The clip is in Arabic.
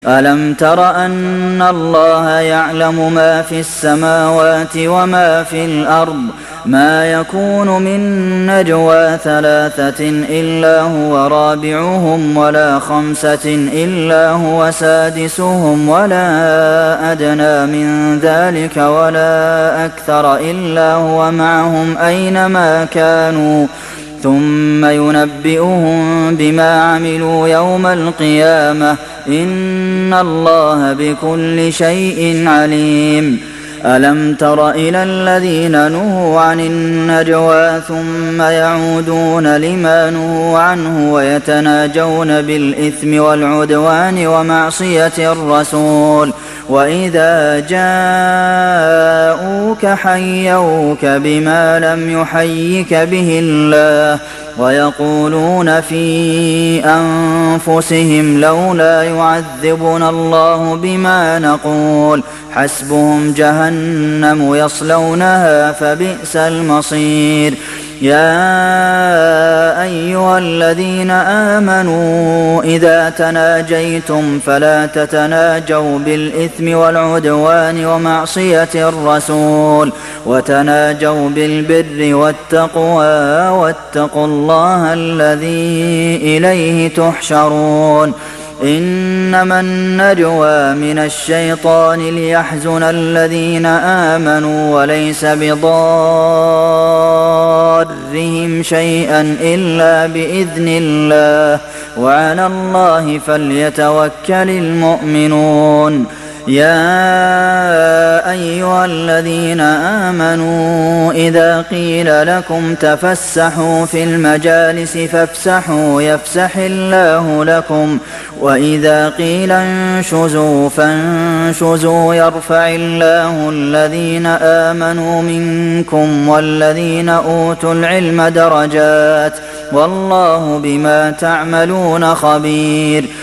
أَلَمْ تَرَ أَنَّ اللَّهَ يَعْلَمُ مَا فِي السَّمَاوَاتِ وَمَا فِي الْأَرْضِ ۖ مَا يَكُونُ مِن نَّجْوَىٰ ثَلَاثَةٍ إِلَّا هُوَ رَابِعُهُمْ وَلَا خَمْسَةٍ إِلَّا هُوَ سَادِسُهُمْ وَلَا أَدْنَىٰ مِن ذَٰلِكَ وَلَا أَكْثَرَ إِلَّا هُوَ مَعَهُمْ أَيْنَمَا كَانُوا ثُمَّ يُنَبِّئُهُم بِمَا عَمِلُوا يَوْمَ الْقِيَامَةِ ۚ إِنَّ اللَّهَ بِكُلِّ شَيْءٍ عَلِيمٌ أَلَمْ تَرَ إِلَى الَّذِينَ نُهُوا عَنِ النَّجْوَىٰ ثُمَّ يَعُودُونَ لِمَا نُهُوا عَنْهُ وَيَتَنَاجَوْنَ بِالْإِثْمِ وَالْعُدْوَانِ وَمَعْصِيَتِ الرَّسُولِ وَإِذَا جَاءُوكَ حَيَّوْكَ بِمَا لَمْ يُحَيِّكَ بِهِ اللَّهُ وَيَقُولُونَ فِي أَنفُسِهِمْ لَوْلَا يُعَذِّبُنَا اللَّهُ بِمَا نَقُولُ حَسْبُهُمْ جَهَنَّمُ يَصْلَوْنَهَا فَبِئْسَ الْمَصِيرُ يَا أَيُّهَا الَّذِينَ آمَنُوا إِذَا تَنَاجَيْتُمْ فَلَا تَتَنَاجَوْا بِالْإِثْمِ وَالْعُدْوَانِ وَمَعْصِيَتِ الرَّسُولِ وَتَنَاجَوْا بِالْبِرِّ وَالتَّقْوَىٰ وَاتَّقُوا اللَّهَ الَّذِي إِلَيْهِ تُحْشَرُونَ إِنَّمَا النَّجْوَىٰ مِنَ الشَّيْطَانِ لِيَحْزُنَ الَّذِينَ آمَنُوا وَلَيْسَ بِضَارِّهِمْ شَيْئًا إِلَّا بِإِذْنِ اللَّهِ ۚ وَعَلَى اللَّهِ فَلْيَتَوَكَّلِ الْمُؤْمِنُونَ يَا أَيُّهَا الَّذِينَ آمَنُوا إِذَا قِيلَ لَكُمْ تَفَسَّحُوا فِي الْمَجَالِسِ فَافْسَحُوا يَفْسَحِ اللَّهُ لَكُمْ ۖ وَإِذَا قِيلَ انشُزُوا فَانشُزُوا يَرْفَعِ اللَّهُ الَّذِينَ آمَنُوا مِنكُمْ وَالَّذِينَ أُوتُوا الْعِلْمَ دَرَجَاتٍ ۚ وَاللَّهُ بِمَا تَعْمَلُونَ خَبِيرٌ